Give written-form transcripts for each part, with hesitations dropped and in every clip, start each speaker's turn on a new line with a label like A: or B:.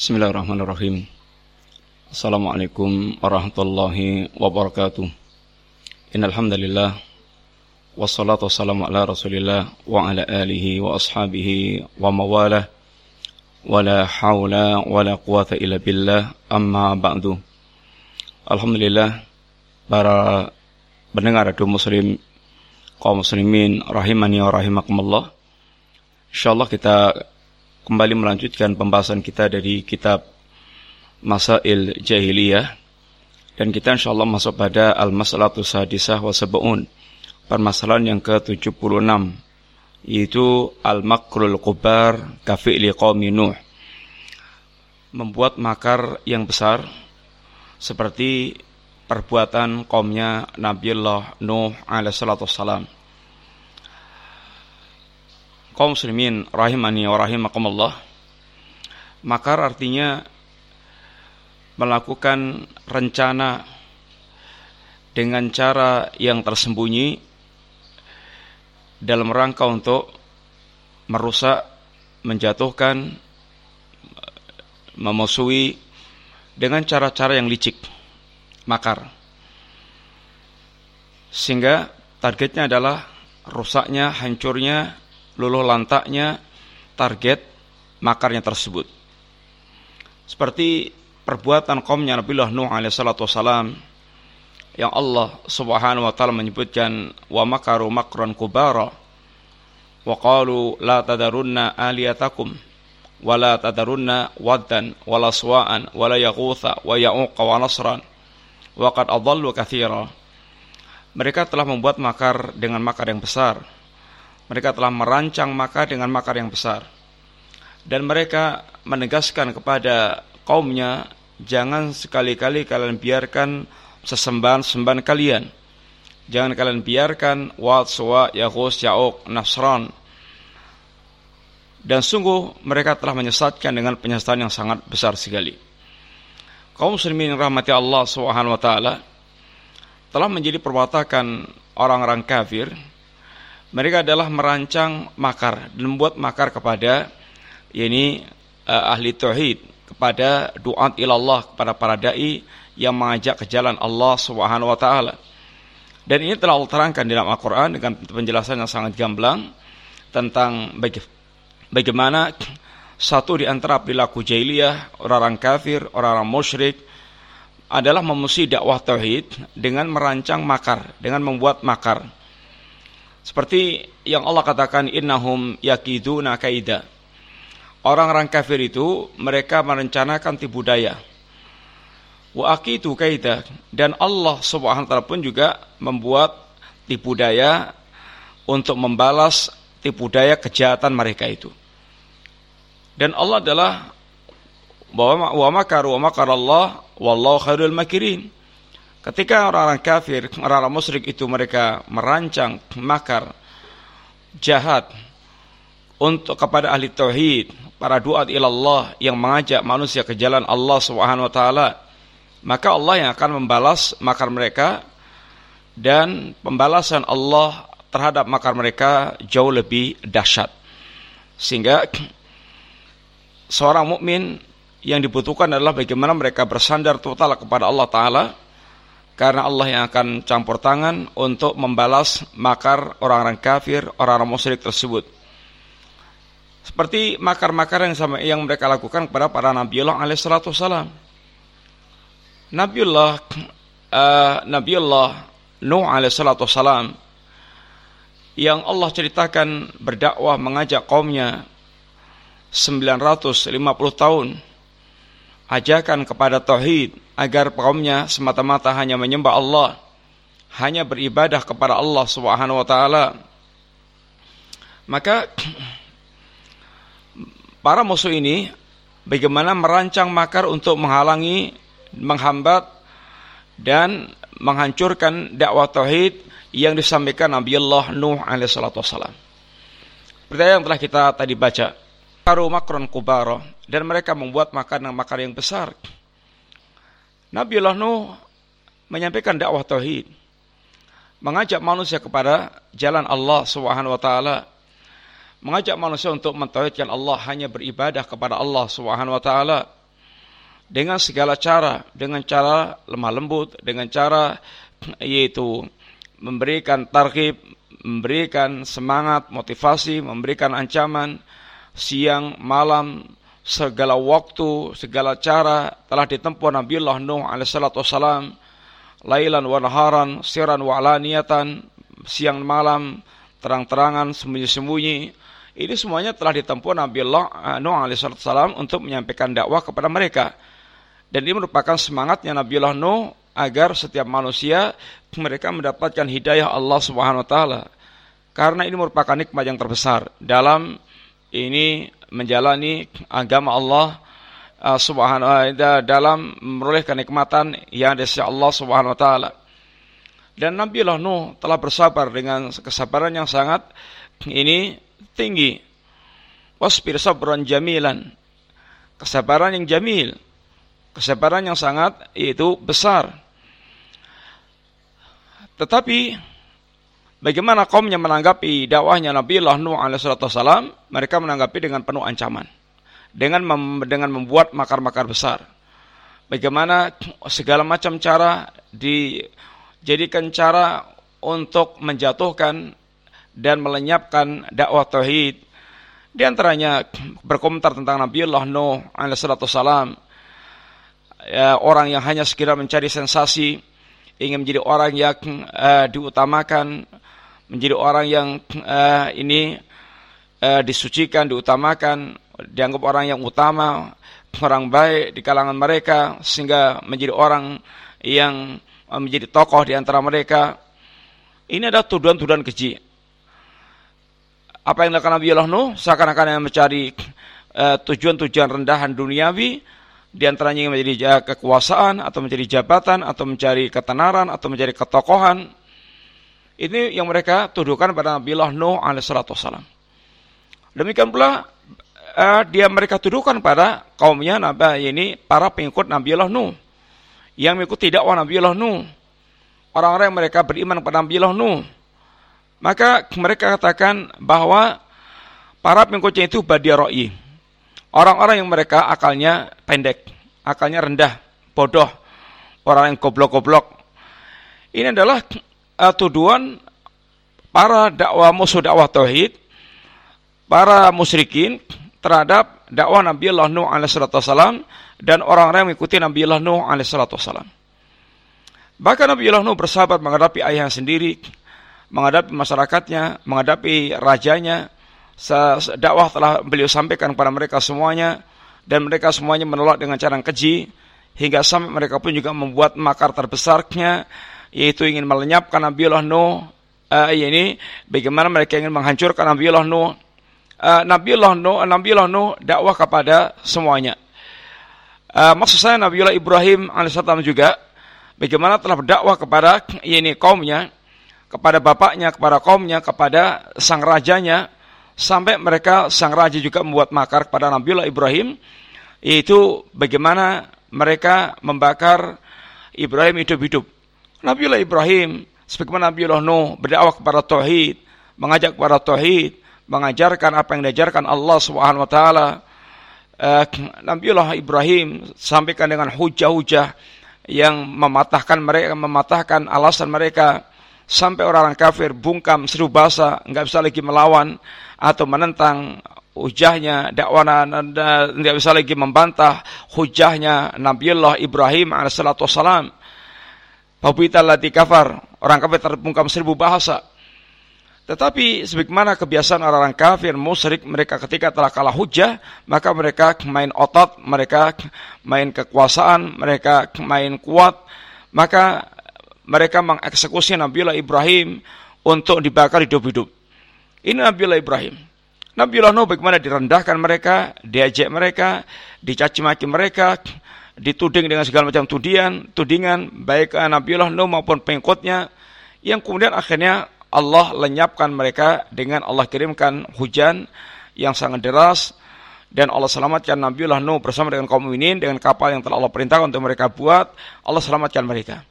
A: Bismillahirrahmanirrahim. Assalamualaikum warahmatullahi wabarakatuh. Innal hamdalillah wassalatu wassalamu ala Rasulillah wa ala alihi wa ashabihi wa mawalah. Wala haula wala quwata illa billah, amma ba'du. Alhamdulillah, para pendengar radio muslim, kaum muslimin rahimani wa rahimakumullah. Insyaallah kita kembali melanjutkan pembahasan kita dari kitab Masail Jahiliyah, dan kita insyaallah masuk pada Al-Mas'alatu Sadisah wa Sab'un, permasalahan yang ke-76, yaitu Al-Makrul Kubar Kafi'li Qaumi Nuh, membuat makar yang besar seperti perbuatan kaumnya Nabiullah Nuh alaihissalatu wassalam. Kaum muslimin rahimani wa rahimakumullah, makar artinya melakukan rencana dengan cara yang tersembunyi dalam rangka untuk merusak, menjatuhkan, memusuhi dengan cara-cara yang licik, makar. Sehingga targetnya adalah rusaknya, hancurnya, luluh lantaknya target makarnya tersebut. Seperti perbuatan kaumnya Nabiullah Nuh alaihissalatu wassalam, yang Allah subhanahu wa ta'ala menyebutkan wa makaru makran kubara wa qalu la tadarunna aliyatakum wa la tadarunna waddan wa la suwa'an wa la yaghutha wa ya'uqa wa nasran wa qad adallu katsira. Mereka telah membuat makar dengan makar yang besar. Mereka telah merancang makar dengan makar yang besar. Dan mereka menegaskan kepada kaumnya, jangan sekali-kali kalian biarkan sesembahan-sembahan kalian. Jangan kalian biarkan Wad, Suwa, Yaghus, Ya'uq, Nasran. Dan sungguh mereka telah menyesatkan dengan penyesatan yang sangat besar sekali. Kaum muslimin rahmati Allah subhanahu wa ta'ala telah menjadi perwatakan orang-orang kafir. Mereka adalah merancang makar dan membuat makar kepada ahli tauhid, kepada duat ilallah, kepada para dai yang mengajak ke jalan Allah Subhanahu wa taala. Dan ini telah Allah terangkan dalam Al-Qur'an dengan penjelasan yang sangat gamblang tentang bagaimana satu di antara perilaku jahiliyah, orang-orang kafir, orang-orang musyrik adalah memusuhi dakwah tauhid dengan merancang makar, dengan membuat makar. Seperti yang Allah katakan, innahum yakiduna kaida. Orang-orang kafir itu mereka merencanakan tipu daya. Wa aqidu kaida, dan Allah Subhanahu wa taala pun juga membuat tipu daya untuk membalas tipu daya kejahatan mereka itu. Dan Allah adalah wa makaru wa makarallah wallahu khairul makirin. Ketika orang-orang kafir, orang-orang musyrik itu mereka merancang makar jahat untuk kepada ahli tauhid, para duat ilallah yang mengajak manusia ke jalan Allah Subhanahu wa taala, maka Allah yang akan membalas makar mereka, dan pembalasan Allah terhadap makar mereka jauh lebih dahsyat. Sehingga seorang mukmin yang dibutuhkan adalah bagaimana mereka bersandar total kepada Allah taala, karena Allah yang akan campur tangan untuk membalas makar orang-orang kafir, orang-orang musyrik tersebut. Seperti makar-makar yang mereka lakukan kepada para Nabiullah alaihissalatu wassalam. Nabiullah Nuh alaihissalatu wassalam, yang Allah ceritakan berdakwah mengajak kaumnya 950 tahun, ajakan kepada tauhid, agar kaumnya semata-mata hanya menyembah Allah, hanya beribadah kepada Allah Subhanahu wa taala. Maka para musuh ini bagaimana merancang makar untuk menghalangi, menghambat dan menghancurkan dakwah tauhid yang disampaikan Nabiullah Nuh alaihissalatu wassalam. Seperti yang telah kita tadi baca, karu makron kubara, dan mereka membuat makar yang besar. Nabiullah Nuh menyampaikan dakwah tauhid, mengajak manusia kepada jalan Allah Subhanahu wa taala, mengajak manusia untuk mentauhidkan Allah, hanya beribadah kepada Allah Subhanahu wa taala. dengan segala cara, dengan cara lemah lembut, dengan cara yaitu memberikan targhib, memberikan semangat, motivasi, memberikan ancaman, siang, malam, segala waktu, segala cara telah ditempuh Nabiullah Nuh alaihissalatu wassalam, lailan wa naharan, siran wa alaniyatan, siang malam, terang-terangan, sembunyi-sembunyi. Ini semuanya telah ditempuh Nabiullah Nuh alaihissalatu wassalam untuk menyampaikan dakwah kepada mereka. Dan ini merupakan semangatnya Nabiullah Nuh agar setiap manusia mereka mendapatkan hidayah Allah Subhanahu wa taala. Karena ini merupakan nikmat yang terbesar dalam ini menjalani agama Allah Subhanahu wa taala, dalam memperoleh kenikmatan yang dari Allah Subhanahu wa taala. Dan Nabiullah Nuh telah bersabar dengan kesabaran yang sangat ini tinggi. Wasbir sabran jamilan. Kesabaran yang jamil. Kesabaran yang sangat itu besar. Tetapi bagaimana kaumnya menanggapi dakwahnya Nabiullah Nuh alaihissalatu wassalam? Mereka menanggapi dengan penuh ancaman. Dengan membuat makar-makar besar. Bagaimana segala macam cara dijadikan cara untuk menjatuhkan dan melenyapkan dakwah tauhid. Di antaranya berkomentar tentang Nabiullah Nuh alaihissalatu wassalam, orang yang hanya sekedar mencari sensasi, ingin menjadi orang yang diutamakan, menjadi orang yang disucikan, diutamakan, dianggap orang yang utama, orang baik di kalangan mereka, sehingga menjadi orang yang menjadi tokoh di antara mereka. Ini adalah tuduhan-tuduhan keji. Apa yang dilakukan Nabiullah Nuh seakan-akan yang mencari tujuan-tujuan rendahan duniawi, di antaranya yang menjadi kekuasaan atau menjadi jabatan atau mencari ketenaran atau mencari ketokohan. Ini yang mereka tuduhkan pada Nabiullah Nuh alaihissalatu wassalam. Demikian pula mereka tuduhkan pada kaumnya ini para pengikut Nabiullah Nuh yang mengikuti dakwah Nabiullah Nuh, orang-orang yang mereka beriman kepada Nabiullah Nuh. Maka mereka katakan bahwa para pengikutnya itu badiaroi, orang-orang yang mereka akalnya pendek, akalnya rendah, bodoh, orang yang goblok-goblok. Ini adalah tuduhan para musuh dakwah tauhid, para musyrikin terhadap dakwah Nabiullah Nuh alaihissalatu wassalam dan orang-orang yang mengikuti Nabiullah Nuh alaihissalatu wassalam. Bahkan Nabiullah Nuh bersabar menghadapi ayahnya sendiri, menghadapi masyarakatnya, menghadapi rajanya. Dakwah telah beliau sampaikan kepada mereka semuanya, dan mereka semuanya menolak dengan cara yang keji, hingga sampai mereka pun juga membuat makar terbesarnya, yaitu ingin melenyapkan Nabiullah Nuh. Ini bagaimana mereka ingin menghancurkan Nabiullah Nuh. Nabiullah Nuh dakwah kepada semuanya. Maksud saya Nabiullah Ibrahim alaihissalam juga bagaimana telah berdakwah kepada kaumnya, kepada bapaknya, kepada kaumnya, kepada sang rajanya, sampai mereka sang raja juga membuat makar kepada Nabiullah Ibrahim, yaitu bagaimana mereka membakar Ibrahim hidup-hidup. Nabiullah Ibrahim sebagaimana Nabiullah Nuh berdakwah kepada tauhid, mengajak kepada tauhid, mengajarkan apa yang diajarkan Allah Subhanahu wa taala. Nabiullah Ibrahim sampaikan dengan hujah-hujah yang mematahkan alasan mereka, sampai orang-orang kafir bungkam seru basa, enggak bisa lagi melawan atau menentang hujahnya, dakwah, enggak bisa lagi membantah hujahnya Nabiullah Ibrahim alaihissalatu wassalam. Fabuital lati kafar, orang kafir terbungkam seribu bahasa. Tetapi sebagaimana kebiasaan orang-orang kafir musyrik, mereka ketika telah kalah hujah, maka mereka main otot, mereka main kekuasaan, mereka main kuat, maka mereka mengeksekusi Nabiullah Ibrahim untuk dibakar hidup-hidup. Ini Nabiullah Ibrahim. Nabiullah Nuh bagaimana direndahkan mereka, diajak mereka, dicaci maki mereka, dituding dengan segala macam tudingan, baik Nabiullah Nuh maupun pengikutnya, yang kemudian akhirnya Allah lenyapkan mereka dengan Allah kirimkan hujan yang sangat deras, dan Allah selamatkan Nabiullah Nuh bersama dengan kaum mukminin dengan kapal yang telah Allah perintahkan untuk mereka buat. Allah selamatkan mereka.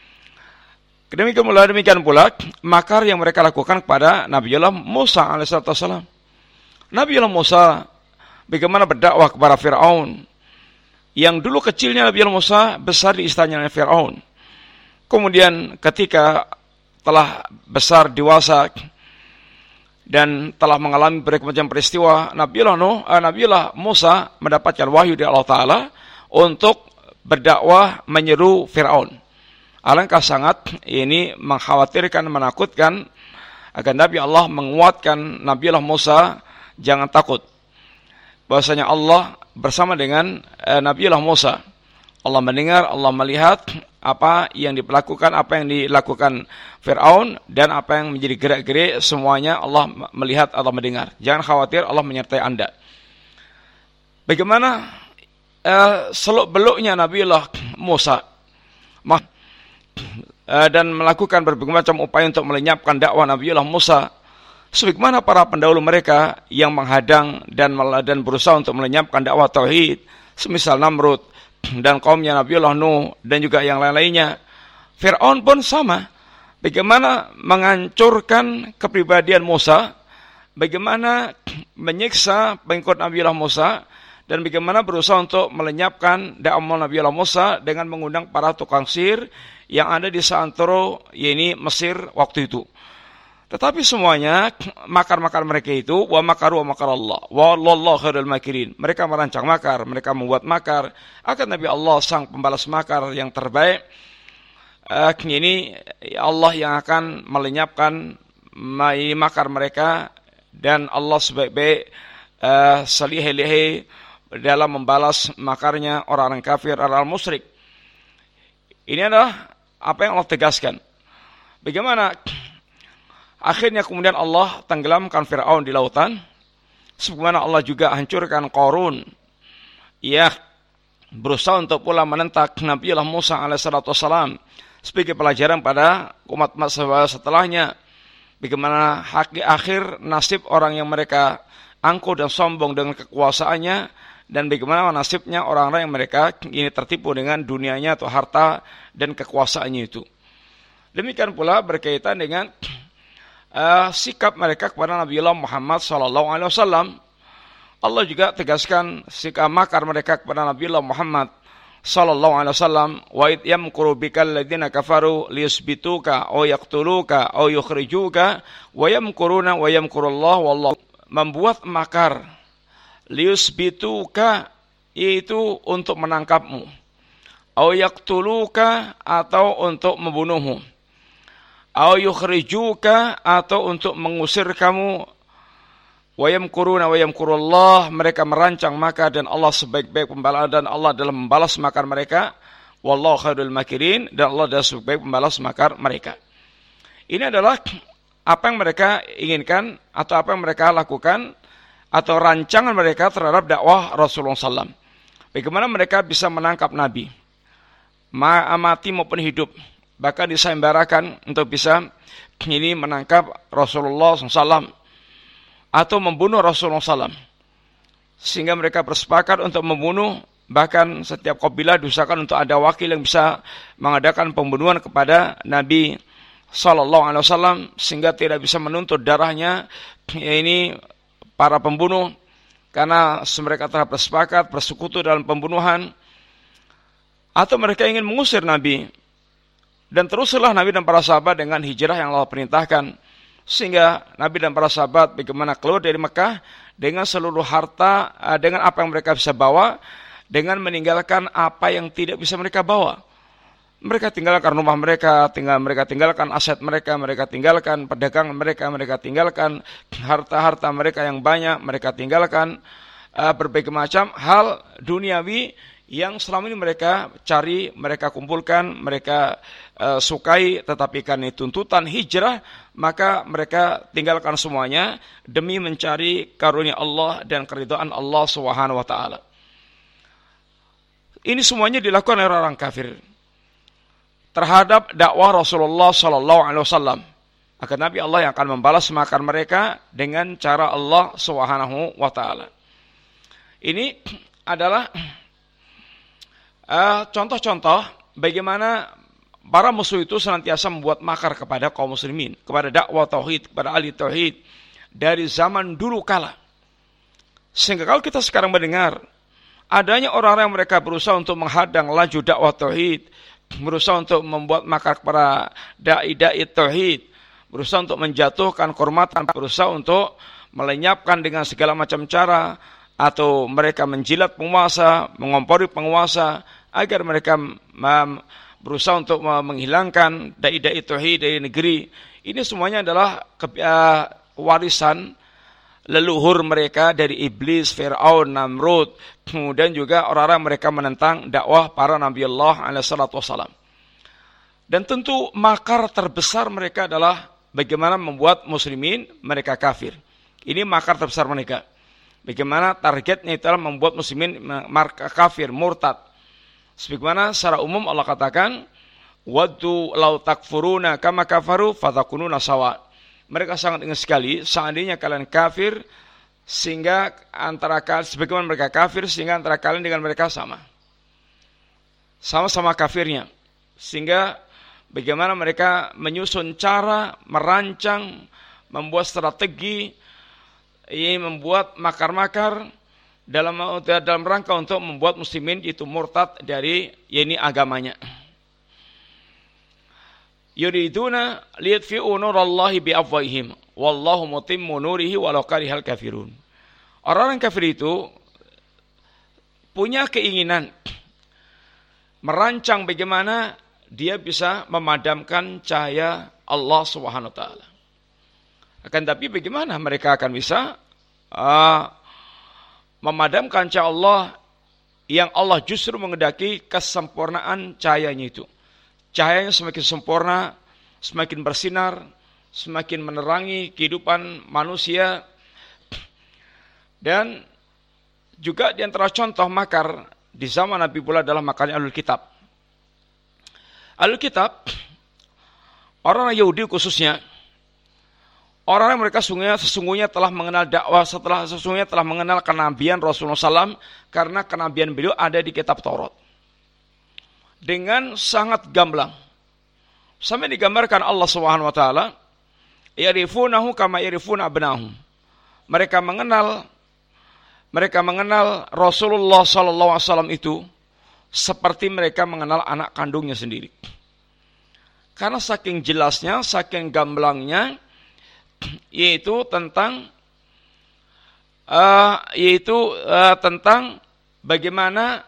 A: Demikian pula makar yang mereka lakukan kepada Nabiullah Musa alaihissalam. Nabiullah Musa bagaimana berdakwah kepada Fir'aun. yang dulu kecilnya Nabi Musa, besar di istananya Fir'aun. Kemudian ketika telah besar dewasa dan telah mengalami berbagai macam peristiwa, Nabiullah Musa mendapatkan wahyu dari Allah Ta'ala untuk berdakwah menyeru Fir'aun. Alangkah sangat ini mengkhawatirkan, menakutkan, agar Nabi Allah menguatkan Nabiullah Musa, jangan takut. Bahwasanya Allah bersama dengan Nabiullah Musa. Allah mendengar, Allah melihat apa yang dilakukan, apa yang dilakukan Fir'aun, dan apa yang menjadi gerak-gerik, semuanya Allah melihat, Allah mendengar. Jangan khawatir, Allah menyertai Anda. Bagaimana seluk-beluknya Nabiullah Musa dan melakukan berbagai macam upaya untuk melenyapkan dakwah Nabiullah Musa, sebagaimana para pendahulu mereka yang menghadang dan berusaha untuk melenyapkan dakwah tauhid, semisal Namrud dan kaumnya Nabiullah Nuh dan juga yang lain-lainnya. Fir'aun pun sama. Bagaimana menghancurkan kepribadian Musa, bagaimana menyiksa pengikut Nabiullah Musa, dan bagaimana berusaha untuk melenyapkan dakwah Nabiullah Musa dengan mengundang para tukang sihir yang ada di seantero Mesir waktu itu. Tetapi semuanya makar-makar mereka itu, wa makaru wa makar Allah, wallahu khairul makirin. Mereka merancang makar, mereka membuat makar. Akan Nabi Allah sang pembalas makar yang terbaik. Ini Allah yang akan melenyapkan makar mereka, dan Allah sebaik-baik selih-lih dalam membalas makarnya orang-orang kafir, orang musyrik. Ini adalah apa yang Allah tegaskan. Bagaimana akhirnya kemudian Allah tenggelamkan Fir'aun di lautan, sebagaimana Allah juga hancurkan Qarun. Ia berusaha untuk pula menentak Nabiullah Musa alaihissalam sebagai pelajaran pada umat setelahnya. Bagaimana akhir nasib orang yang mereka angkuh dan sombong dengan kekuasaannya, dan bagaimana nasibnya orang-orang yang mereka ini tertipu dengan dunianya atau harta dan kekuasaannya itu. Demikian pula berkaitan dengan sikap mereka kepada Nabiullah Muhammad SAW. Allah juga tegaskan sikap makar mereka kepada Nabiullah Muhammad SAW. Wa id yamkuru bikal ladzina kafaru liyusbituka aw yaqtuluka aw yukhrijuka wa yamkuruna wa yamkurullah wallahu. Membuat makar liyusbituka, yaitu untuk menangkapmu, aw yaqtuluka, atau untuk membunuhmu, aw yukhrijuka, atau untuk mengusir kamu, wa yamkuruna wa yamkurullah. Mereka merancang makar dan Allah sebaik-baik pembalas, dan Allah dalam membalas makar mereka. Wallahu khairul makirin, dan Allah adalah sebaik pembalas makar mereka. Ini adalah apa yang mereka inginkan, atau apa yang mereka lakukan, atau rancangan mereka terhadap dakwah Rasulullah SAW. Bagaimana mereka bisa menangkap Nabi, mati maupun hidup, bahkan disembarakan untuk bisa ini menangkap Rasulullah SAW atau membunuh Rasulullah SAW. Sehingga mereka bersepakat untuk membunuh, bahkan setiap kabilah diusahakan untuk ada wakil yang bisa mengadakan pembunuhan kepada Nabi SAW, sehingga tidak bisa menuntut darahnya ini para pembunuh, karena mereka telah bersepakat bersekutu dalam pembunuhan. Atau mereka ingin mengusir Nabi, dan teruslah Nabi dan para sahabat dengan hijrah yang Allah perintahkan, sehingga Nabi dan para sahabat bagaimana keluar dari Mekah dengan seluruh harta, dengan apa yang mereka bisa bawa, dengan meninggalkan apa yang tidak bisa mereka bawa. Mereka tinggalkan rumah mereka, mereka tinggalkan aset mereka, mereka tinggalkan perdagangan mereka tinggalkan harta-harta mereka yang banyak, mereka tinggalkan berbagai macam hal duniawi yang selama ini mereka cari, mereka kumpulkan, mereka sukai, tetapi karena tuntutan hijrah, maka mereka tinggalkan semuanya demi mencari karunia Allah dan keridhaan Allah Subhanahu wa taala. Ini semuanya dilakukan oleh orang kafir terhadap dakwah Rasulullah SAW. Akan Nabi Allah yang akan membalas makar mereka dengan cara Allah Subhanahu wa taala. Ini adalah contoh-contoh bagaimana para musuh itu senantiasa membuat makar kepada kaum muslimin, kepada dakwah tauhid, kepada ahli tauhid dari zaman dulu kala. Sehingga kalau kita sekarang mendengar adanya orang-orang yang mereka berusaha untuk menghadang laju dakwah tauhid, berusaha untuk membuat makar kepada dai-dai tauhid, berusaha untuk menjatuhkan kehormatan, berusaha untuk melenyapkan dengan segala macam cara, atau mereka menjilat penguasa, mengompori penguasa, agar mereka berusaha untuk menghilangkan dai-dai tauhid dari negeri. Ini semuanya adalah warisan leluhur mereka dari iblis, Fir'aun, Namrud, kemudian juga orang-orang mereka menentang dakwah para Nabi Allah alaihi salatu wassalam. Dan tentu makar terbesar mereka adalah bagaimana membuat muslimin mereka kafir. Ini makar terbesar mereka. Bagaimana targetnya itu adalah membuat muslimin kafir, murtad. Sebagaimana secara umum Allah katakan, waddu law takfuruna kama kafaru fatakununa sawa. Mereka sangat ingin sekali seandainya kalian kafir sehingga antara kalian, sebagaimana mereka kafir sehingga antara kalian dengan mereka sama. Sama-sama kafirnya. Sehingga bagaimana mereka menyusun cara, merancang, membuat strategi, membuat makar-makar dalam rangka untuk membuat muslimin itu murtad dari agamanya. Yuriduna liyutfi'u nurallahi biafwahihim wallahu mutimmu nurihi walau karihal kafirun. Orang-orang kafir itu punya keinginan merancang bagaimana dia bisa memadamkan cahaya Allah Subhanahu wa taala. Akan tapi bagaimana mereka akan bisa memadamkan cahaya Allah yang Allah justru menghendaki kesempurnaan cahayanya itu. Cahayanya semakin sempurna, semakin bersinar, semakin menerangi kehidupan manusia. Dan juga di antara contoh makar di zaman Nabi pula adalah makarnya Ahlul Kitab. Ahlul Kitab, orang Yahudi khususnya, orang yang mereka sesungguhnya telah mengenal dakwah, sesungguhnya telah mengenal kenabian Rasulullah SAW, karena kenabian beliau ada di kitab Taurat. Dengan sangat gamblang. Sampai digambarkan Allah Subhanahu wa taala, ya'rifunahu kama ya'rifuna abnahum. Mereka mengenal Rasulullah sallallahu alaihi wasallam itu seperti mereka mengenal anak kandungnya sendiri. Karena saking jelasnya, saking gamblangnya, yaitu tentang bagaimana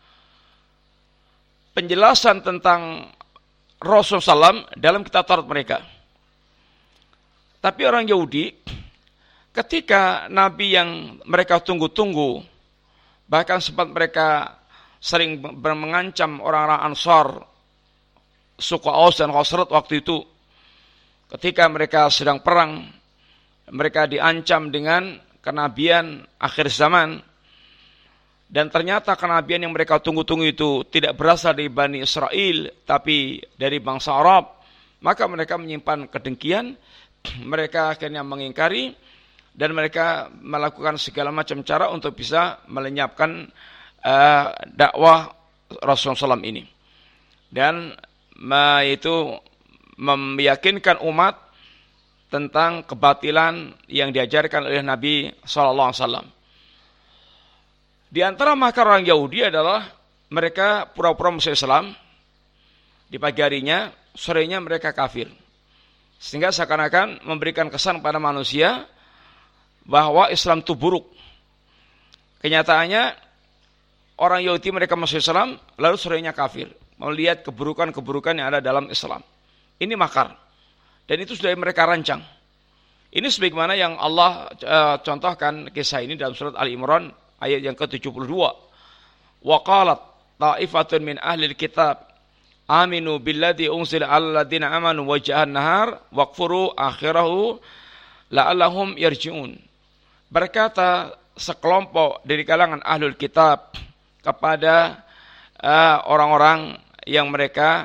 A: penjelasan tentang Rasulullah SAW dalam kitab Taurat mereka. Tapi orang Yahudi, ketika Nabi yang mereka tunggu-tunggu, bahkan sempat mereka sering mengancam orang-orang Ansar, suku Aus dan Khazraj waktu itu, ketika mereka sedang perang, mereka diancam dengan kenabian akhir zaman. Dan ternyata kenabian yang mereka tunggu-tunggu itu tidak berasal dari Bani Israel, tapi dari bangsa Arab. Maka mereka menyimpan kedengkian, mereka akhirnya mengingkari, dan mereka melakukan segala macam cara untuk bisa melenyapkan dakwah Rasulullah SAW ini. Dan itu meyakinkan umat tentang kebatilan yang diajarkan oleh Nabi SAW. Di antara makar orang Yahudi adalah mereka pura-pura masuk Islam, di pagi harinya, sorenya mereka kafir. Sehingga seakan-akan memberikan kesan pada manusia bahwa Islam itu buruk. Kenyataannya, orang Yahudi mereka masuk Islam, lalu sorenya kafir. Melihat keburukan-keburukan yang ada dalam Islam. Ini makar. Dan itu sudah mereka rancang. Ini sebagaimana yang Allah contohkan kisah ini dalam surat Al-Imran, ayat yang ke-72. Wa qalat ta'ifatun min ahlil kitab aminu billadzi unzila 'alal ladzina amanu wajhan nahar waqfuru akhirahu la'allahum yarji'un. Berkata sekelompok dari kalangan ahlul kitab kepada orang-orang yang mereka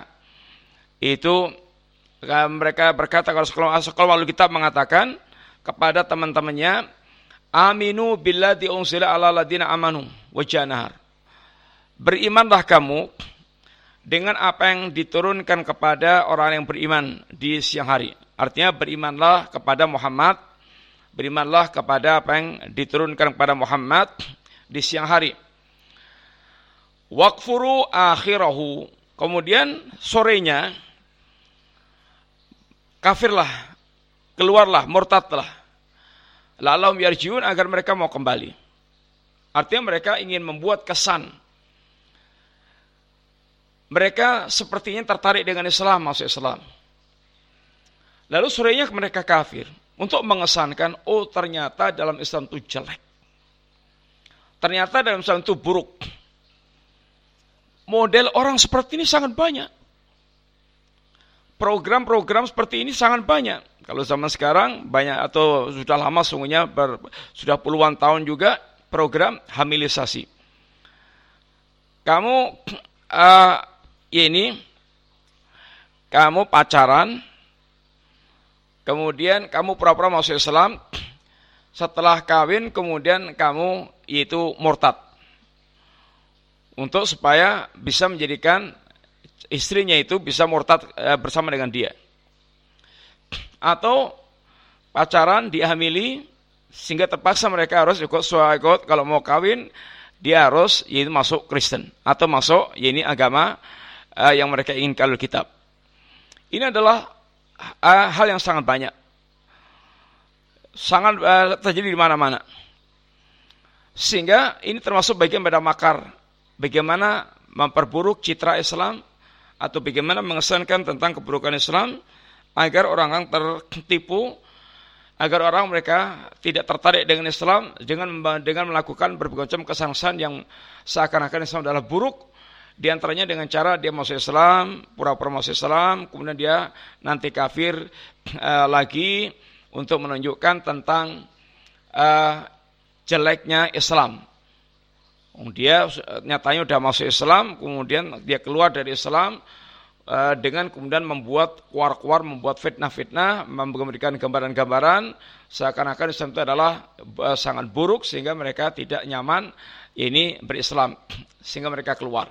A: berkata, kalau sekelompok ahlul kitab mengatakan kepada teman-temannya, aminu billadzi unzila 'alal ladzina amanu wajhan nahar. Berimanlah kamu dengan apa yang diturunkan kepada orang yang beriman di siang hari. Artinya berimanlah kepada Muhammad, berimanlah kepada apa yang diturunkan kepada Muhammad di siang hari. Wakfuru akhirahu. Kemudian sorenya kafirlah, keluarlah, murtadlah. La'allahum yarji'un, agar mereka mau kembali. Artinya mereka ingin membuat kesan mereka sepertinya tertarik dengan Islam, masuk Islam. Lalu sorenya mereka kafir untuk mengesankan, oh ternyata dalam Islam itu jelek. Ternyata dalam Islam itu buruk. Model orang seperti ini sangat banyak. Program-program seperti ini sangat banyak. Kalau zaman sekarang banyak, atau sudah lama sungguhnya, sudah puluhan tahun juga program hamilisasi. Kamu kamu pacaran, kemudian kamu pura-pura masuk Islam, setelah kawin kemudian kamu itu murtad. Untuk supaya bisa menjadikan istrinya itu bisa murtad bersama dengan dia. Atau pacaran dihamili sehingga terpaksa mereka harus ikut kalau mau kawin dia harus masuk Kristen atau masuk agama yang mereka inginkan oleh kitab. Ini adalah hal yang sangat banyak. Sangat terjadi di mana-mana. Sehingga ini termasuk bagian pada makar. Bagaimana memperburuk citra Islam atau bagaimana mengesankan tentang keburukan Islam agar orang-orang tertipu, agar orang mereka tidak tertarik dengan Islam dengan melakukan berbagai macam kesan-kesan yang seakan-akan Islam adalah buruk. Di antaranya dengan cara dia masuk Islam, pura-pura masuk Islam, kemudian dia nanti kafir lagi untuk menunjukkan tentang jeleknya Islam. Dia nyatanya sudah masuk Islam, kemudian dia keluar dari Islam dengan kemudian membuat membuat fitnah-fitnah, memberikan gambaran-gambaran seakan-akan Islam itu adalah sangat buruk sehingga mereka tidak nyaman berislam, sehingga mereka keluar.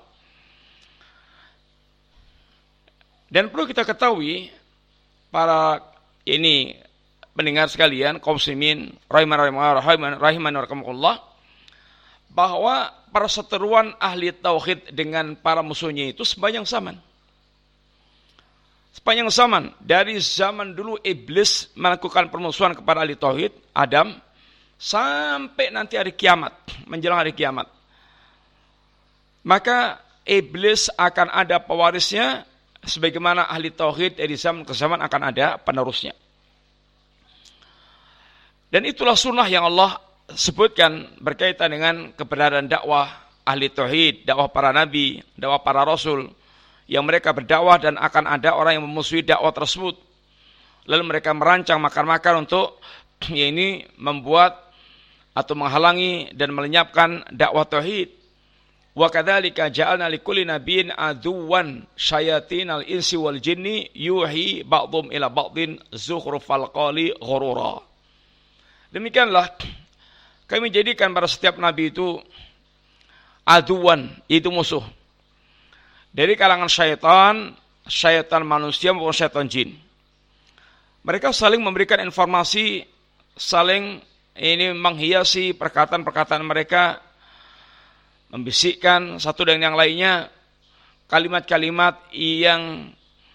A: Dan perlu kita ketahui para pendengar sekalian, kaum muslimin rahimahumullah, bahwa perseteruan ahli tauhid dengan para musuhnya itu sepanjang zaman. Sepanjang zaman, dari zaman dulu iblis melakukan permusuhan kepada ahli tauhid, Adam, sampai nanti hari kiamat, menjelang hari kiamat. Maka iblis akan ada pewarisnya, sebagaimana ahli tauhid dari zaman ke zaman akan ada penerusnya. Dan itulah sunnah yang Allah sebutkan berkaitan dengan kebenaran dakwah ahli tauhid, dakwah para nabi, dakwah para rasul, yang mereka berdakwah dan akan ada orang yang memusuhi dakwah tersebut. Lalu mereka merancang makar-makar untuk membuat atau menghalangi dan melenyapkan dakwah tauhid. Wa kadzalika ja'alna likulli nabiyyin aduwan syayatinal insi wal jinni yuhi ba'dhum ila ba'dhin zukhrufal qawli ghurura. Demikianlah kami jadikan pada setiap nabi itu aduan, itu musuh. Dari kalangan syaitan manusia maupun syaitan jin. Mereka saling memberikan informasi, saling menghiasi perkataan-perkataan mereka, membisikkan satu dengan yang lainnya kalimat-kalimat yang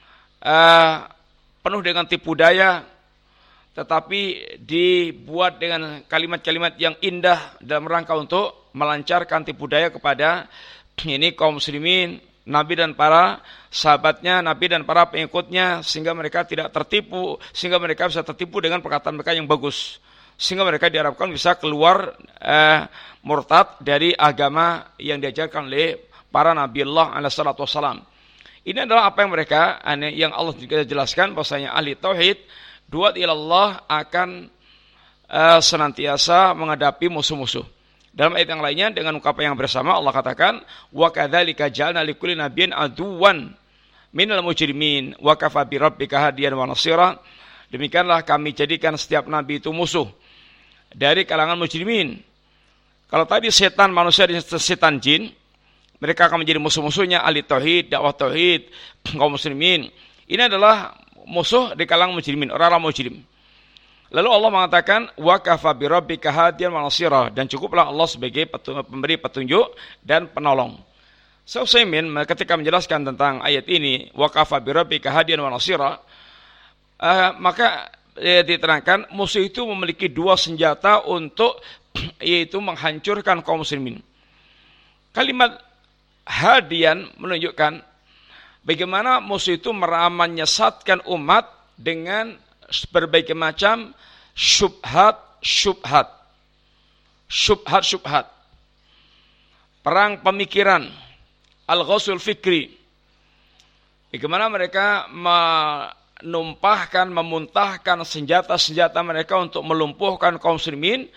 A: penuh dengan tipu daya, tetapi dibuat dengan kalimat-kalimat yang indah dalam rangka untuk melancarkan tipu daya kepada kaum muslimin, Nabi dan para sahabatnya, Nabi dan para pengikutnya, sehingga mereka tidak tertipu, sehingga mereka bisa tertipu dengan perkataan mereka yang bagus, sehingga mereka diharapkan bisa keluar murtad dari agama yang diajarkan oleh para Nabi Allah alaihi salatu wassalam. Ini adalah apa yang mereka, yang Allah juga jelaskan bahwasanya ahli tauhid duat ilallah akan senantiasa menghadapi musuh-musuh. Dalam ayat yang lainnya dengan ungkapan yang bersama Allah katakan, wa kadzalika ja'alna likulli nabiyyin aduwan minal mujrimin wa kafa bi rabbika hadiyan wa nasira. Demikianlah kami jadikan setiap nabi itu musuh dari kalangan mujrimin. Kalau tadi setan manusia dan setan jin, mereka akan menjadi musuh-musuhnya ahli tauhid, dakwah tauhid, kaum muslimin. Ini adalah musuh di kalangan mujrimin, orang-orang mujrim. Lalu Allah mengatakan wa kafa bi rabbika hadiyan wa nasira, dan cukuplah Allah sebagai pemberi petunjuk dan penolong. Utsaimin ketika menjelaskan tentang ayat ini, wa kafa bi rabbika hadiyan wa nasira, maka diterangkan musuh itu memiliki dua senjata untuk yaitu menghancurkan kaum muslimin. Kalimat hadian menunjukkan bagaimana musuh itu menyesatkan umat dengan berbagai macam syubhat, perang pemikiran, al-ghasul fikri. Bagaimana mereka memuntahkan senjata-senjata mereka untuk melumpuhkan kaum muslimin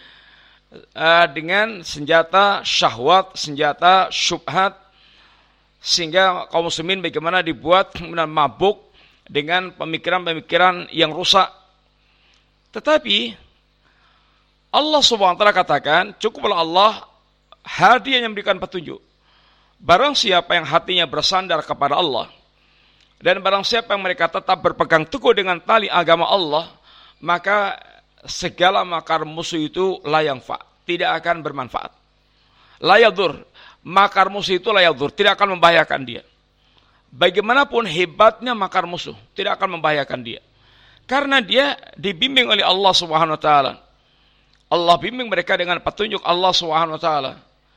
A: dengan senjata syahwat, senjata syubhat, sehingga kaum muslimin bagaimana dibuat mabuk dengan pemikiran-pemikiran yang rusak. Tetapi Allah Subhanahu wa taala katakan, cukuplah Allah hadiah yang memberikan petunjuk. Barang siapa yang hatinya bersandar kepada Allah, dan barang siapa yang mereka tetap berpegang teguh dengan tali agama Allah, maka segala makar musuh itu la yanfa, tidak akan bermanfaat. La yadur, makar musuh itu la yadur, tidak akan membahayakan dia. Bagaimanapun hebatnya makar musuh, tidak akan membahayakan dia. Karena dia dibimbing oleh Allah Subhanahu wa taala. Allah bimbing mereka dengan petunjuk Allah Subhanahu wa taala.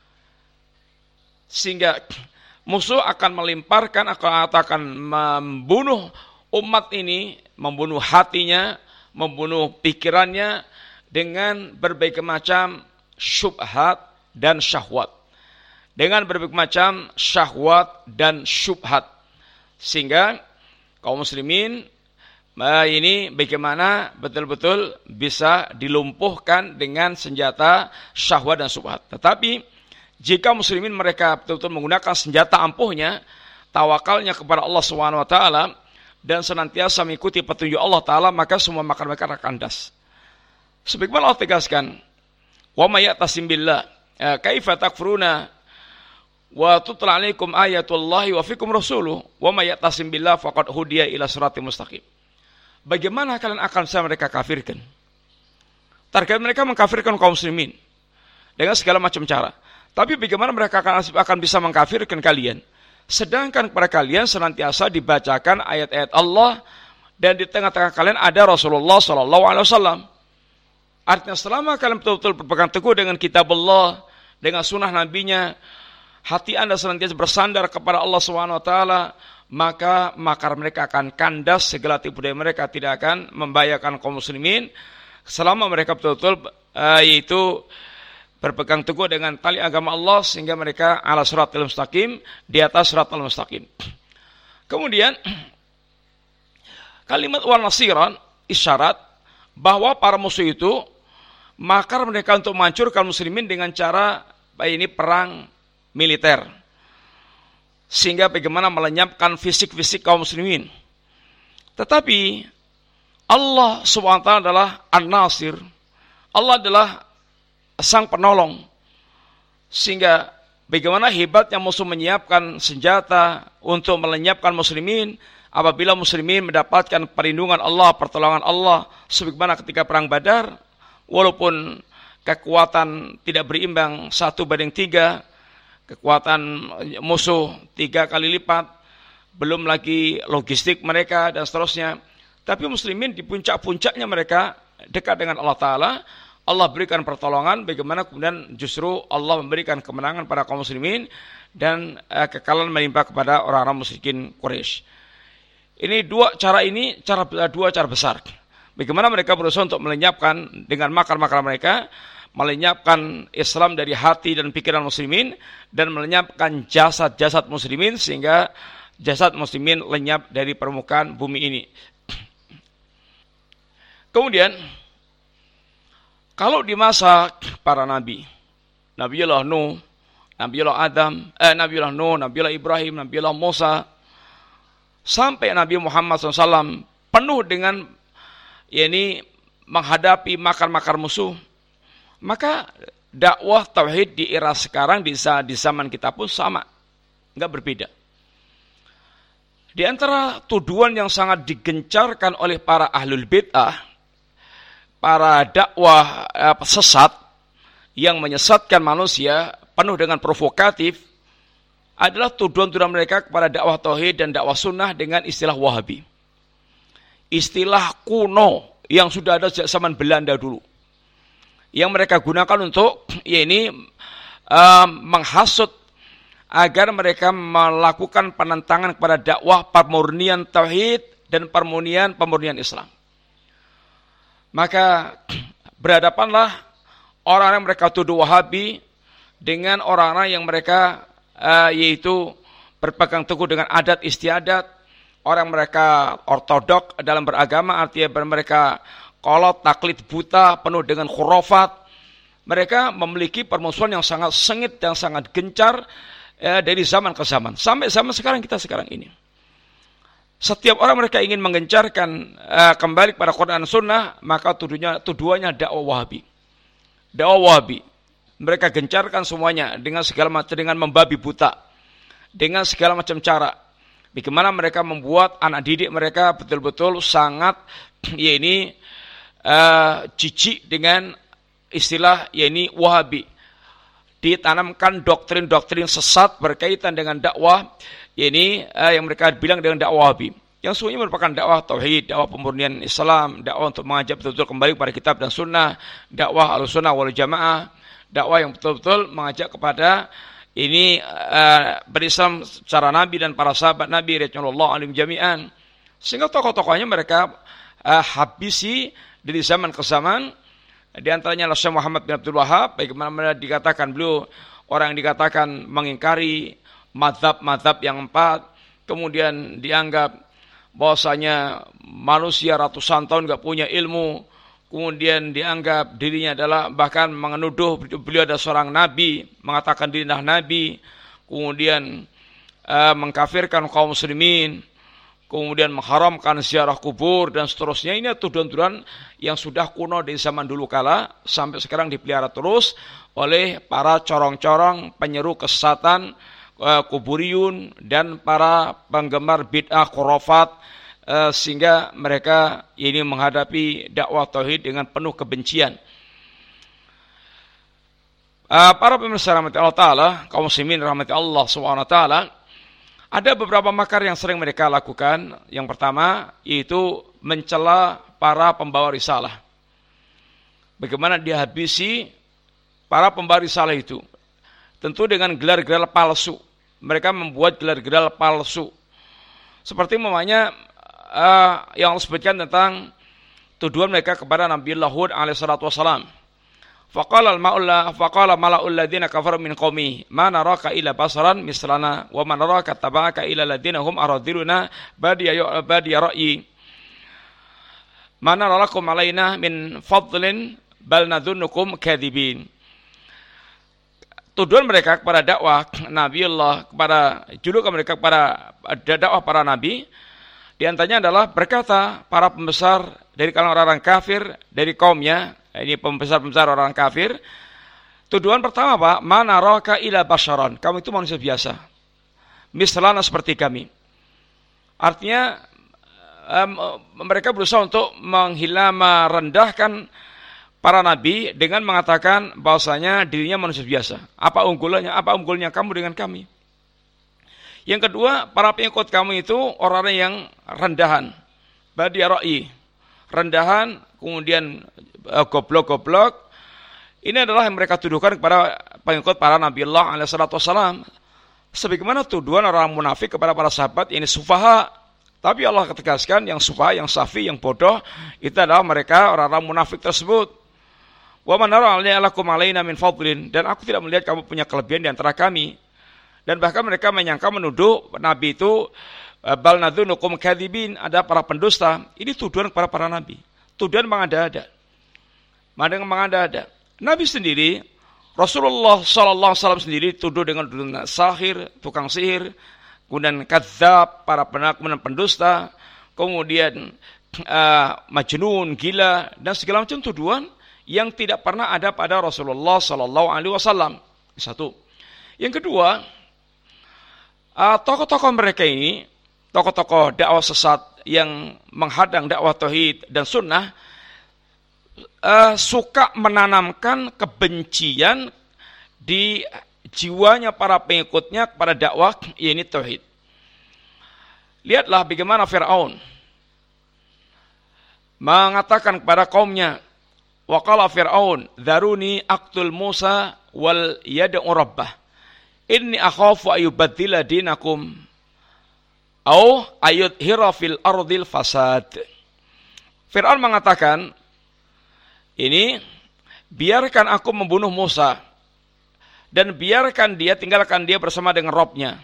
A: Sehingga musuh akan melimparkan, akan membunuh umat ini, membunuh hatinya, membunuh pikirannya dengan berbagai macam syubhat dan syahwat. Dengan berbagai macam syahwat dan syubhat. Sehingga kaum muslimin ini bagaimana betul-betul bisa dilumpuhkan dengan senjata syahwat dan syubhat. Tetapi jika muslimin mereka betul-betul menggunakan senjata ampuhnya, tawakalnya kepada Allah Subhanahu wa taala dan senantiasa mengikuti petunjuk Allah taala, maka semua makar mereka akan kandas. Sebagaimana Allah tegaskan, "Wa may ya'tasim billah, kaifa takfuruna wa tutla 'alaikum ayatullahi wa fikum rasuluh, wa may ya'tasim billah faqad hudiya ila siratal mustaqim." Bagaimana kalian akan bisa mereka kafirkan? Target mereka mengkafirkan kaum muslimin dengan segala macam cara. Tapi bagaimana mereka akan bisa mengkafirkan kalian? Sedangkan kepada kalian senantiasa dibacakan ayat-ayat Allah dan di tengah-tengah kalian ada Rasulullah SAW. Artinya selama kalian betul-betul berpegang teguh dengan kitab Allah, dengan sunnah nabinya, hati anda senantiasa bersandar kepada Allah SWT, maka makar mereka akan kandas, segala tipu daya mereka tidak akan membahayakan kaum muslimin selama mereka betul-betul yaitu berpegang teguh dengan tali agama Allah, sehingga mereka ala siratal mustaqim, di atas siratal mustaqim. Kemudian kalimat wal nasiran isyarat bahwa para musuh itu makar mereka untuk menghancurkan muslimin dengan cara ini perang militer, sehingga bagaimana melenyapkan fisik-fisik kaum muslimin. Tetapi Allah SWT adalah An-Nasir, Allah adalah sang penolong, sehingga bagaimana hebatnya musuh menyiapkan senjata untuk melenyapkan muslimin apabila muslimin mendapatkan perlindungan Allah, pertolongan Allah. Sebagaimana ketika perang Badar, walaupun kekuatan tidak berimbang 1:3, kekuatan musuh 3 kali lipat, belum lagi logistik mereka dan seterusnya. Tapi muslimin di puncak-puncaknya mereka dekat dengan Allah Ta'ala, Allah berikan pertolongan, bagaimana kemudian justru Allah memberikan kemenangan pada kaum muslimin dan kekalahan menimpa kepada orang-orang musyrikin Quraisy. Ini dua cara besar. Bagaimana mereka berusaha untuk melenyapkan dengan makar-makar mereka, melenyapkan Islam dari hati dan pikiran muslimin, dan melenyapkan jasad-jasad muslimin sehingga jasad muslimin lenyap dari permukaan bumi ini. Kemudian kalau di masa para nabi, Nabiullah Nuh, Nabiullah Adam, Nabiullah Nuh, Nabiullah Ibrahim, Nabiullah Musa, sampai Nabi Muhammad SAW penuh dengan menghadapi makar-makar musuh, maka dakwah tauhid di era sekarang di zaman kita pun sama, enggak berbeda. Di antara tuduhan yang sangat digencarkan oleh para ahlul bid'ah, para dakwah sesat yang menyesatkan manusia penuh dengan provokatif, adalah tuduhan-tuduhan mereka kepada dakwah tauhid dan dakwah sunnah dengan istilah Wahabi. Istilah kuno yang sudah ada sejak zaman Belanda dulu. Yang mereka gunakan untuk menghasut agar mereka melakukan penentangan kepada dakwah pemurnian tauhid dan pemurnian Islam. Maka berhadapanlah orang-orang yang mereka tuduh Wahabi dengan orang-orang yang mereka yaitu berpegang teguh dengan adat istiadat, orang mereka ortodok dalam beragama, artinya mereka kolot, taklid buta, penuh dengan khurafat. Mereka memiliki permusuhan yang sangat sengit dan sangat gencar dari zaman ke zaman, sampai zaman kita sekarang ini. Setiap orang mereka ingin menggencarkan kembali kepada Quran dan Sunnah, maka tuduhannya dakwah Wahabi. Dakwah Wahabi. Mereka gencarkan semuanya dengan segala macam, dengan membabi buta, dengan segala macam cara. Bagaimana mereka membuat anak didik mereka betul-betul sangat jijik dengan istilah Wahabi. Ditanamkan doktrin-doktrin sesat berkaitan dengan dakwah yang mereka bilang dengan dakwah Wahabi. Yang semuanya merupakan dakwah tauhid, dakwah pemurnian Islam, dakwah untuk mengajak betul-betul kembali kepada kitab dan sunnah, dakwah Ahlussunnah wal Jamaah, dakwah yang betul-betul mengajak kepada berislam secara Nabi dan para sahabat Nabi radhiyallahu anhum jami'an. Sehingga tokoh-tokohnya mereka habisi dari zaman ke zaman. Di antaranya Syekh Muhammad bin Abdul Wahhab, bagaimana dikatakan beliau orang yang dikatakan mengingkari mazhab yang 4, kemudian dianggap bahwasanya manusia ratusan tahun enggak punya ilmu, kemudian dianggap dirinya adalah, bahkan menuduh beliau adalah seorang nabi, mengatakan dirinya nabi, kemudian mengkafirkan kaum muslimin, kemudian mengharamkan ziarah kubur dan seterusnya. Ini tuduhan-tuduhan yang sudah kuno dari zaman dulu kala sampai sekarang dipelihara terus oleh para corong-corong penyeru kesesatan, kuburiyun dan para penggemar bid'ah khurafat, sehingga mereka ini menghadapi dakwah tauhid dengan penuh kebencian. Para pemirsa rahmati Allah Ta'ala, kaum muslimin rahmati Allah SWT, ada beberapa makar yang sering mereka lakukan. Yang pertama, yaitu mencela para pembawa risalah. Bagaimana dia habisi para pembawa risalah itu? Tentu dengan gelar-gelar palsu. Mereka membuat gelar-gelar palsu. Seperti namanya yang disebutkan tentang tuduhan mereka kepada Nabi Hud alaihissalatu wassalam. Faqala mala'ul ladzina kafaru min qaumi ma naraka illa basaran mislana wa ma naraka tabaka illa ladzina hum aradiluna badiya ra'yi ma naralakum alaina min fadlin bal nadhunnukum kadzibin. Tuduhan mereka kepada dakwah Nabiullah, kepada julukan mereka kepada dakwah para nabi, di antaranya adalah berkata para pembesar dari kalangan orang kafir dari kaumnya. Ini pembesar-pembesar orang kafir. Tuduhan pertama, Pak, mana raka ila basyaran. Kamu itu manusia biasa. Misalnya seperti kami. Artinya mereka berusaha untuk merendahkan para nabi dengan mengatakan bahwasanya dirinya manusia biasa. Apa unggulnya kamu dengan kami? Yang kedua, para pengikut kamu itu orang-orang yang rendahan. Badiya ra'yi. Rendahan, kemudian goblok-goblok. Ini adalah yang mereka tuduhkan kepada pengikut para Nabi Allah alaihissalatu wassalam. Sebagaimana tuduhan orang munafik kepada para sahabat, ini sufaha. Tapi Allah ketegaskan yang sufaha, yang safi, yang bodoh, itu adalah mereka orang-orang munafik tersebut. Wa man nara lakum alaina min fadlin, dan aku tidak melihat kamu punya kelebihan di antara kami. Dan bahkan mereka menuduh Nabi itu bal nadzunukum kadzibin, ada para pendusta. Ini tuduhan kepada para nabi. Tuduhan mengada-ada. Nabi sendiri, Rasulullah SAW sendiri tuduh dengan tuduhan sahir, tukang sihir, kemudian kadzab, para pendusta, kemudian majnun, gila, dan segala macam tuduhan yang tidak pernah ada pada Rasulullah SAW. Satu. Yang kedua, tokoh-tokoh mereka ini, tokoh-tokoh dakwah sesat yang menghadang dakwah tauhid dan sunnah, suka menanamkan kebencian di jiwanya para pengikutnya kepada dakwah ini tauhid. Lihatlah bagaimana Fir'aun mengatakan kepada kaumnya, wa qala Fir'aun dharuni aqtul Musa wal yad'u rabbah inni akhafu ayubaddila dinakum au ayudhira fil ardil fasad. Fir'aun mengatakan, ini biarkan aku membunuh Musa dan biarkan dia, tinggalkan dia bersama dengan Rabb-nya.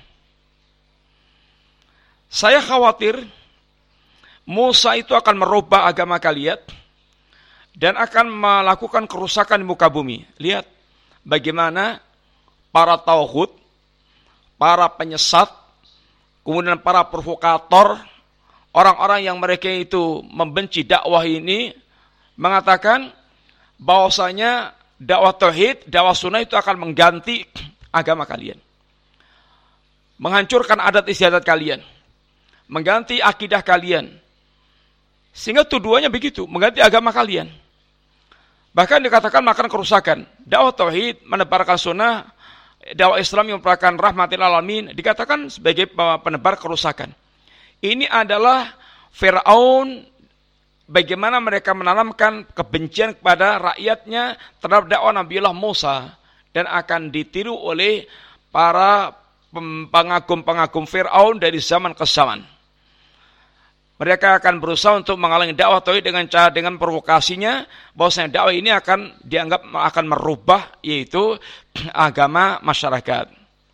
A: Saya khawatir Musa itu akan merubah agama kalian dan akan melakukan kerusakan di muka bumi. Lihat bagaimana para tauhid, para penyesat, kemudian para provokator, orang-orang yang mereka itu membenci dakwah ini, mengatakan bahwasanya dakwah tauhid, dakwah sunnah itu akan mengganti agama kalian. Menghancurkan adat istiadat kalian. Mengganti akidah kalian. Sehingga tuduhannya begitu, mengganti agama kalian. Bahkan dikatakan makan kerusakan. Dakwah tauhid, menebarkan sunnah, dakwah Islam yang merupakan rahmatil alamin, dikatakan sebagai penebar kerusakan. Ini adalah Fir'aun, bagaimana mereka menanamkan kebencian kepada rakyatnya terhadap dakwah Nabiullah Musa dan akan ditiru oleh para pengagum-pengagum Fir'aun dari zaman ke zaman. Mereka akan berusaha untuk menghalangi dakwah tauhid dengan provokasinya bahwasanya dakwah ini akan dianggap akan merubah yaitu agama masyarakat.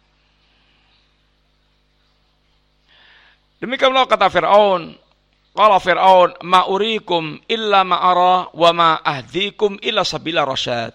A: Demikianlah kata Fir'aun. Qala Fir'aun ma urikum illa ma ara wa ma ahdikum illa sabila rasyad.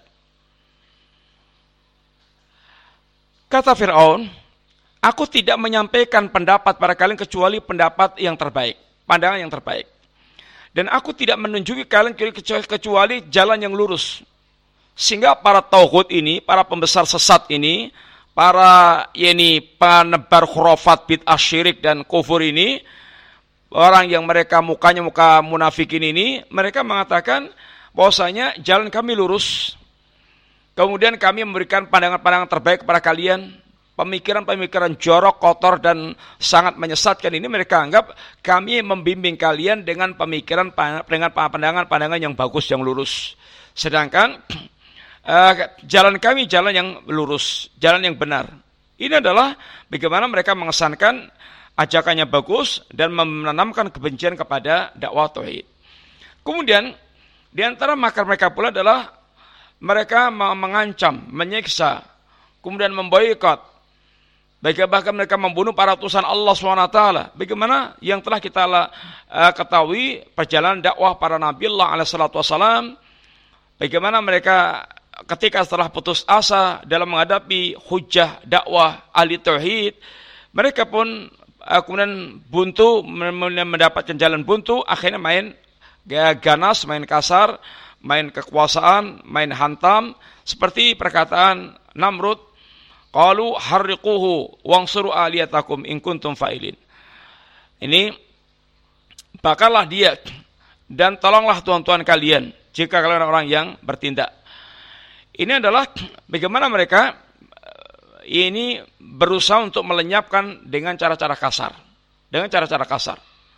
A: Kata Fir'aun, aku tidak menyampaikan pendapat pada kalian kecuali pendapat yang terbaik, pandangan yang terbaik. Dan aku tidak menunjuki kalian kecuali jalan yang lurus. Sehingga para tauhid ini, para pembesar sesat ini, para penebar khurafat, bid'ah, syirik dan kufur ini, orang yang mereka mukanya muka munafikin ini, mereka mengatakan bahwasanya jalan kami lurus. Kemudian kami memberikan pandangan-pandangan terbaik kepada kalian. Pemikiran-pemikiran jorok, kotor dan sangat menyesatkan ini mereka anggap kami membimbing kalian dengan pemikiran, dengan pandangan-pandangan yang bagus, yang lurus. Sedangkan jalan kami jalan yang lurus, jalan yang benar. Ini adalah bagaimana mereka mengesankan ajakannya bagus dan menanamkan kebencian kepada dakwah tauhid. Kemudian di antara makar mereka pula adalah mereka mengancam, menyiksa, kemudian memboikot. Bahkan mereka membunuh para utusan Allah SWT. Bagaimana yang telah kita ketahui perjalanan dakwah para Nabi Allah alaihissalam. Bagaimana mereka ketika setelah putus asa dalam menghadapi hujah dakwah ahli tauhid, mereka pun kemudian buntu, mendapatkan jalan buntu, akhirnya main ganas, main kasar, main kekuasaan, main hantam, seperti perkataan Namrud, qalu harriquhu wansuru aliyatakum in kuntum fa'ilin. Ini bakarlah dia dan tolonglah tuan-tuan kalian jika kalian orang yang bertindak. Ini adalah bagaimana mereka ini berusaha untuk melenyapkan dengan cara-cara kasar. Dengan cara-cara kasar.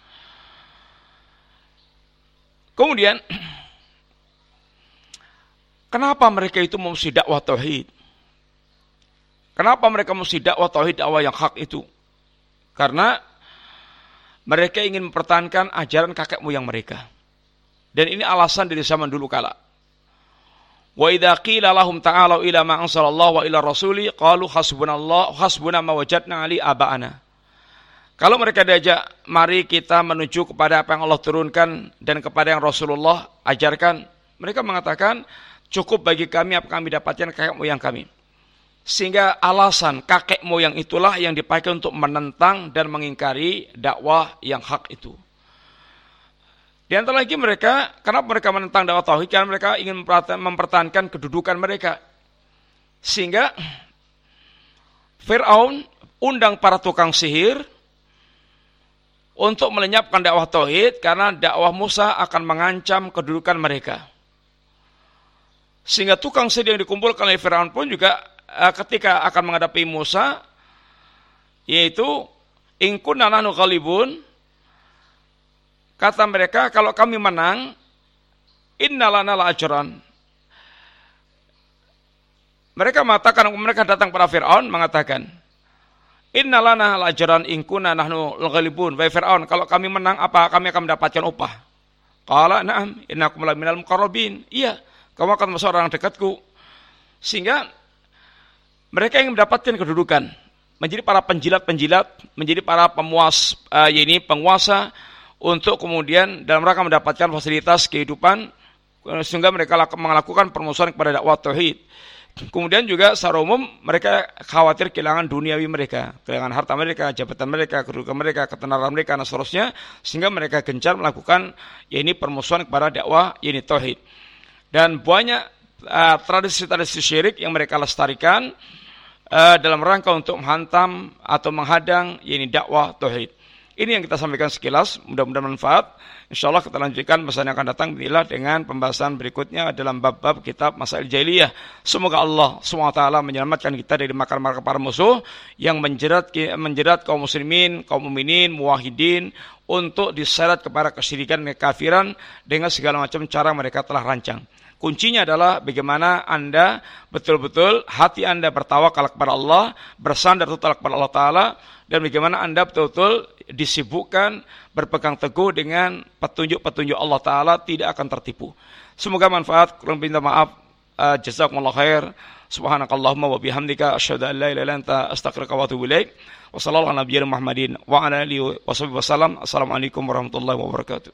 A: Kemudian kenapa mereka itu mesti dakwah tauhid? Kenapa mereka mesti dakwah tauhid, dakwah yang hak itu? Karena mereka ingin mempertahankan ajaran kakek moyang mereka. Dan ini alasan dari zaman dulu kala. Wa idza qila lahum ta'alu ila ma anzalallahu wa ila rasuli qalu hasbuna ma wajadna ali aba'ana. Kalau mereka diajak, mari kita menuju kepada apa yang Allah turunkan dan kepada yang Rasulullah ajarkan, mereka mengatakan cukup bagi kami apa kami dapatkan kakek moyang kami. Sehingga alasan kakek moyang itulah yang dipakai untuk menentang dan mengingkari dakwah yang hak itu. Di antara lagi mereka, kenapa mereka menentang dakwah tauhid? Karena mereka ingin mempertahankan kedudukan mereka. Sehingga Fir'aun undang para tukang sihir untuk melenyapkan dakwah tauhid karena dakwah Musa akan mengancam kedudukan mereka. Sehingga tukang sihir yang dikumpulkan oleh Fir'aun pun juga ketika akan menghadapi Musa, yaitu in kunna nahnu ghalibun, kata mereka kalau kami menang innalana la ajran. Mereka mengatakan, mereka datang pada Fir'aun mengatakan innalana la ajran in kunna nahnu ghalibun. Wahai Fir'aun, kalau kami menang apa kami akan mendapatkan upah? Qala na'am innakum la minal muqarrabin. Iya, kamu akan masuk orang dekatku. Sehingga mereka yang mendapatkan kedudukan, menjadi para penjilat-penjilat, menjadi para penguasa untuk kemudian dalam rangka mendapatkan fasilitas kehidupan, sehingga mereka melakukan permusuhan kepada dakwah tauhid. Kemudian juga secara umum mereka khawatir kehilangan duniawi mereka, kehilangan harta mereka, jabatan mereka, kedudukan mereka, ketenaran mereka, dan seterusnya, sehingga mereka gencar melakukan permusuhan kepada dakwah tauhid. Dan banyak tradisi-tradisi syirik yang mereka lestarikan dalam rangka untuk menghantam atau menghadang dakwah tauhid. Ini yang kita sampaikan sekilas, mudah-mudahan manfaat. Insyaallah kita lanjutkan bahasan yang akan datang bila dengan pembahasan berikutnya dalam bab-bab kitab Masail Jahiliyah. Semoga Allah SWT menyelamatkan kita dari makar-makar para musuh yang menjerat kaum muslimin, kaum mukminin, muwahhidin untuk diseret kepada kesyirikan dan kekafiran dengan segala macam cara mereka telah rancang. Kuncinya adalah bagaimana Anda betul-betul hati Anda bertawakal kepada Allah, bersandar total kepada Allah Ta'ala, dan bagaimana Anda betul-betul disibukkan berpegang teguh dengan petunjuk-petunjuk Allah Ta'ala, tidak akan tertipu. Semoga manfaat. Kurang minta maaf. Jazakumullah khair. Subhanakallahumma wa bihamdika asyhadu an la ilaha illa anta astaghfiruka wa atubu ilaik. Wa sallallahu ala nabiyina Muhammadin wa ala alihi wa sahbihi wasallam. Assalamualaikum warahmatullahi wabarakatuh.